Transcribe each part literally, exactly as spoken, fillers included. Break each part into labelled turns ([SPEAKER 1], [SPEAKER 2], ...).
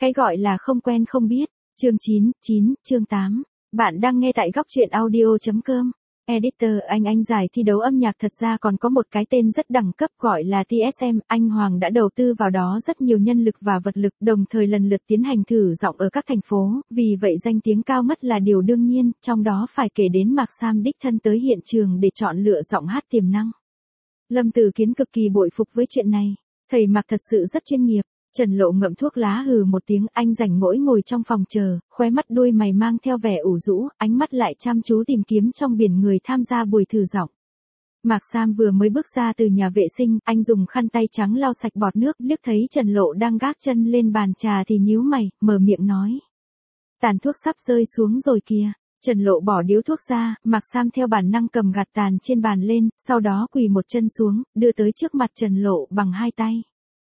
[SPEAKER 1] Cái gọi là không quen không biết. Chương chín, chín, chương tám. Bạn đang nghe tại góc truyện audio.com. Editor anh anh giải thi đấu âm nhạc thật ra còn có một cái tên rất đẳng cấp gọi là tê ét em, anh Hoàng đã đầu tư vào đó rất nhiều nhân lực và vật lực, đồng thời lần lượt tiến hành thử giọng ở các thành phố, vì vậy danh tiếng cao mất là điều đương nhiên, trong đó phải kể đến Mạc Sam đích thân tới hiện trường để chọn lựa giọng hát tiềm năng. Lâm Tử Kiến cực kỳ bội phục với chuyện này, thầy Mạc thật sự rất chuyên nghiệp. Trần Lộ ngậm thuốc lá hừ một tiếng, anh rảnh rỗi ngồi trong phòng chờ, khóe mắt đuôi mày mang theo vẻ ủ rũ, ánh mắt lại chăm chú tìm kiếm trong biển người tham gia buổi thử giọng. Mạc Sam vừa mới bước ra từ nhà vệ sinh, anh dùng khăn tay trắng lau sạch bọt nước, liếc thấy Trần Lộ đang gác chân lên bàn trà thì nhíu mày, mở miệng nói. Tàn thuốc sắp rơi xuống rồi kìa. Trần Lộ bỏ điếu thuốc ra, Mạc Sam theo bản năng cầm gạt tàn trên bàn lên, sau đó quỳ một chân xuống, đưa tới trước mặt Trần Lộ bằng hai tay.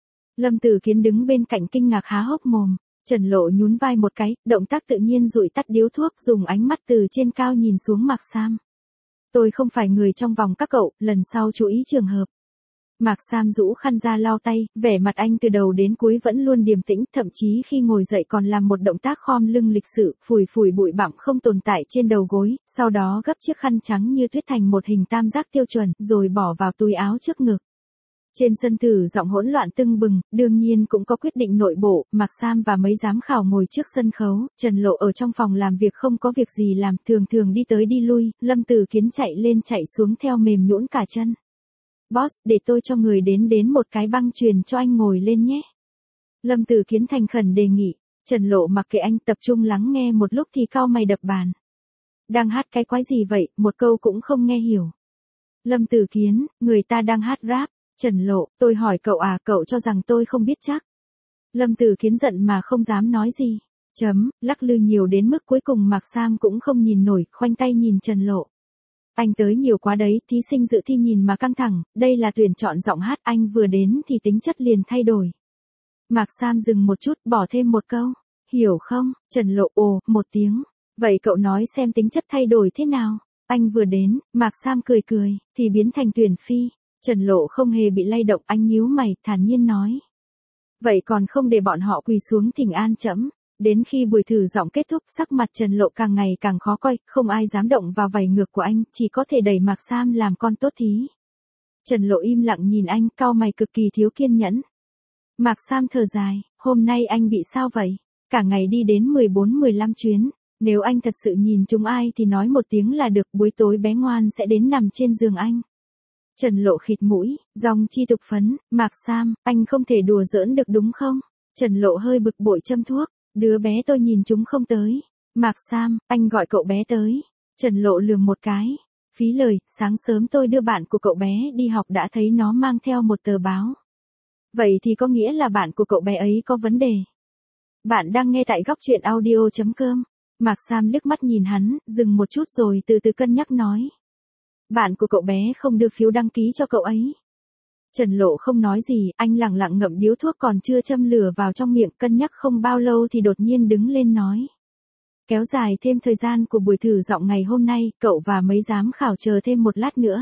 [SPEAKER 1] Lâm Tử Kiến đứng bên cạnh kinh ngạc há hốc mồm, Trần Lộ nhún vai một cái, động tác tự nhiên dụi tắt điếu thuốc, dùng ánh mắt từ trên cao nhìn xuống Mạc Sam. Tôi không phải người trong vòng các cậu, lần sau chú ý trường hợp. Mạc Sam rũ khăn ra lau tay, vẻ mặt anh từ đầu đến cuối vẫn luôn điềm tĩnh, thậm chí khi ngồi dậy còn làm một động tác khom lưng lịch sự, phủi phủi bụi bặm không tồn tại trên đầu gối, sau đó gấp chiếc khăn trắng như tuyết thành một hình tam giác tiêu chuẩn, rồi bỏ vào túi áo trước ngực. Trên sân thử giọng hỗn loạn tưng bừng, đương nhiên cũng có quyết định nội bộ, Mạc Sam và mấy giám khảo ngồi trước sân khấu, Trần Lộ ở trong phòng làm việc không có việc gì làm, thường thường đi tới đi lui, Lâm Tử Kiến chạy lên chạy xuống theo mềm nhũn cả chân. Boss, để tôi cho người đến đến một cái băng chuyền cho anh ngồi lên nhé. Lâm Tử Kiến thành khẩn đề nghị, Trần Lộ mặc kệ anh, tập trung lắng nghe một lúc thì cau mày đập bàn. Đang hát cái quái gì vậy, một câu cũng không nghe hiểu. Lâm Tử Kiến, người ta đang hát rap. Trần Lộ, tôi hỏi cậu à, cậu cho rằng tôi không biết chắc. Lâm Tử Kiến giận mà không dám nói gì. Chấm, lắc lư nhiều đến mức cuối cùng Mạc Sam cũng không nhìn nổi, khoanh tay nhìn Trần Lộ. Anh tới nhiều quá đấy, thí sinh dự thi nhìn mà căng thẳng, đây là tuyển chọn giọng hát, anh vừa đến thì tính chất liền thay đổi. Mạc Sam dừng một chút, bỏ thêm một câu. Hiểu không? Trần Lộ ồ, một tiếng. Vậy cậu nói xem tính chất thay đổi thế nào? Anh vừa đến, Mạc Sam cười cười, thì biến thành tuyển phi. Trần Lộ không hề bị lay động, anh nhíu mày, thản nhiên nói. Vậy còn không để bọn họ quỳ xuống thỉnh an trẫm. Đến khi buổi thử giọng kết thúc, sắc mặt Trần Lộ càng ngày càng khó coi, không ai dám động vào vảy ngược của anh, chỉ có thể đẩy Mạc Sam làm con tốt thí. Trần Lộ im lặng nhìn anh, cau mày cực kỳ thiếu kiên nhẫn. Mạc Sam thở dài, hôm nay anh bị sao vậy? Cả ngày đi đến mười bốn mười lăm chuyến, nếu anh thật sự nhìn chúng ai thì nói một tiếng là được, buổi tối bé ngoan sẽ đến nằm trên giường anh. Trần Lộ khịt mũi, dòng chi tục phấn, Mạc Sam, anh không thể đùa giỡn được đúng không? Trần Lộ hơi bực bội châm thuốc, đứa bé tôi nhìn chúng không tới. Mạc Sam, anh gọi cậu bé tới. Trần Lộ lườm một cái, phí lời, sáng sớm tôi đưa bạn của cậu bé đi học đã thấy nó mang theo một tờ báo. Vậy thì có nghĩa là bạn của cậu bé ấy có vấn đề. Bạn đang nghe tại góc truyện audio.com. Mạc Sam liếc mắt nhìn hắn, dừng một chút rồi từ từ cân nhắc nói. Bạn của cậu bé không đưa phiếu đăng ký cho cậu ấy. Trần Lộ không nói gì, anh lặng lặng ngậm điếu thuốc còn chưa châm lửa vào trong miệng, cân nhắc không bao lâu thì đột nhiên đứng lên nói. Kéo dài thêm thời gian của buổi thử giọng ngày hôm nay, cậu và mấy giám khảo chờ thêm một lát nữa.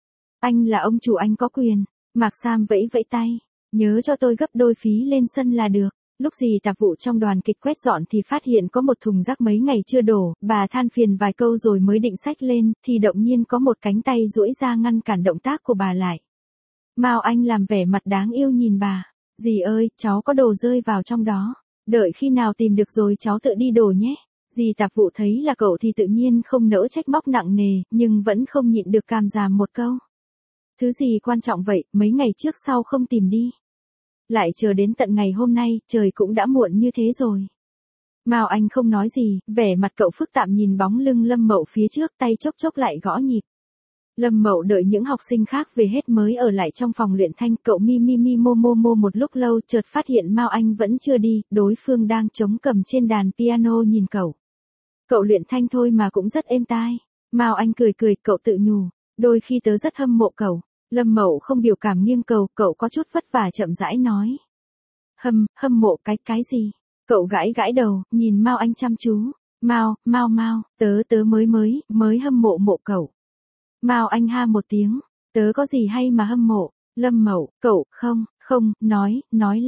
[SPEAKER 1] Anh là ông chủ, anh có quyền. Mạc Sam vẫy vẫy tay, nhớ cho tôi gấp đôi phí lên sân là được. Lúc gì tạp vụ trong đoàn kịch quét dọn thì phát hiện có một thùng rác mấy ngày chưa đổ, bà than phiền vài câu rồi mới định xách lên, thì động nhiên có một cánh tay duỗi ra ngăn cản động tác của bà lại. Mao Anh làm vẻ mặt đáng yêu nhìn bà, dì ơi, cháu có đồ rơi vào trong đó, đợi khi nào tìm được rồi cháu tự đi đổ nhé. Dì tạp vụ thấy là cậu thì tự nhiên không nỡ trách móc nặng nề, nhưng vẫn không nhịn được càm ràm một câu. Thứ gì quan trọng vậy, mấy ngày trước sau không tìm đi. Lại chờ đến tận ngày hôm nay, trời cũng đã muộn như thế rồi. Mao Anh không nói gì, vẻ mặt cậu phức tạp nhìn bóng lưng Lâm Mậu phía trước, tay chốc chốc lại gõ nhịp. Lâm Mậu đợi những học sinh khác về hết mới ở lại trong phòng luyện thanh, cậu mi mi mi mô mô mô một lúc lâu, chợt phát hiện Mao Anh vẫn chưa đi, đối phương đang chống cầm trên đàn piano nhìn cậu. Cậu luyện thanh thôi mà cũng rất êm tai. Mao Anh cười cười, cậu tự nhủ, đôi khi tớ rất hâm mộ cậu. Lâm Mậu không biểu cảm nghiêng cầu, cậu có chút vất vả chậm rãi nói. Hâm, hâm mộ cái, cái gì? Cậu gãi gãi đầu, nhìn Mao Anh chăm chú. Mao, Mao Mao, tớ tớ mới mới, mới hâm mộ mộ cậu. Mao Anh ha một tiếng, tớ có gì hay mà hâm mộ? Lâm Mậu, cậu, không, không, nói, nói lắp.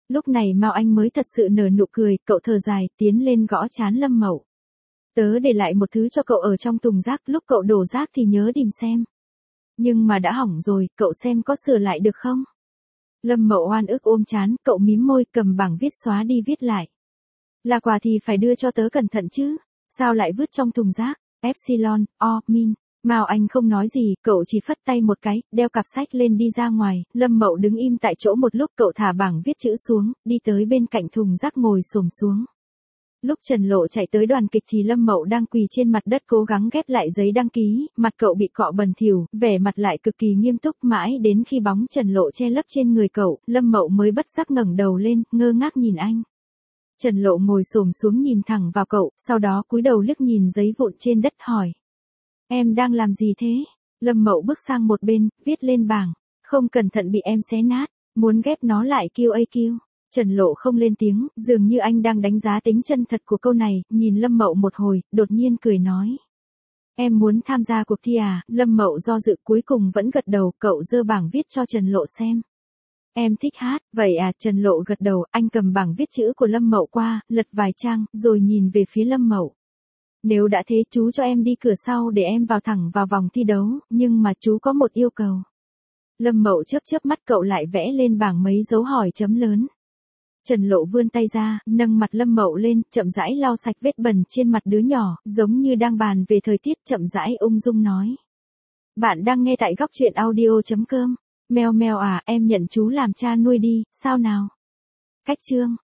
[SPEAKER 1] Lúc này Mao Anh mới thật sự nở nụ cười, cậu thở dài, tiến lên gõ trán Lâm Mậu. Tớ để lại một thứ cho cậu ở trong thùng rác, lúc cậu đổ rác thì nhớ tìm xem. Nhưng mà đã hỏng rồi, cậu xem có sửa lại được không? Lâm Mậu oan ức ôm trán, cậu mím môi, cầm bảng viết xóa đi viết lại. Là quà thì phải đưa cho tớ cẩn thận chứ, sao lại vứt trong thùng rác? Epsilon, O, Min. Mao Anh không nói gì, cậu chỉ phất tay một cái, đeo cặp sách lên đi ra ngoài. Lâm Mậu đứng im tại chỗ một lúc, cậu thả bảng viết chữ xuống, đi tới bên cạnh thùng rác ngồi xổm xuống. Lúc Trần Lộ chạy tới đoàn kịch thì Lâm Mậu đang quỳ trên mặt đất cố gắng ghép lại giấy đăng ký, mặt cậu bị cọ bẩn thỉu, vẻ mặt lại cực kỳ nghiêm túc, mãi đến khi bóng Trần Lộ che lấp trên người cậu, Lâm Mậu mới bất giác ngẩng đầu lên, ngơ ngác nhìn anh. Trần Lộ ngồi xổm xuống nhìn thẳng vào cậu, sau đó cúi đầu liếc nhìn giấy vụn trên đất hỏi. Em đang làm gì thế? Lâm Mậu bước sang một bên, viết lên bảng. Không cẩn thận bị em xé nát, muốn ghép nó lại Q A Q. Trần Lộ không lên tiếng, dường như anh đang đánh giá tính chân thật của câu này, nhìn Lâm Mậu một hồi, đột nhiên cười nói. Em muốn tham gia cuộc thi à? Lâm Mậu do dự cuối cùng vẫn gật đầu, cậu giơ bảng viết cho Trần Lộ xem. Em thích hát, vậy à? Trần Lộ gật đầu, anh cầm bảng viết chữ của Lâm Mậu qua, lật vài trang, rồi nhìn về phía Lâm Mậu. Nếu đã thế chú cho em đi cửa sau để em vào thẳng vào vòng thi đấu, nhưng mà chú có một yêu cầu. Lâm Mậu chớp chớp mắt, cậu lại vẽ lên bảng mấy dấu hỏi chấm lớn. Trần Lộ vươn tay ra, nâng mặt Lâm Mậu lên, chậm rãi lau sạch vết bẩn trên mặt đứa nhỏ, giống như đang bàn về thời tiết, chậm rãi ung dung nói. Bạn đang nghe tại góc truyện audio chấm com. Mèo mèo à, em nhận chú làm cha nuôi đi, sao nào? Cách chương.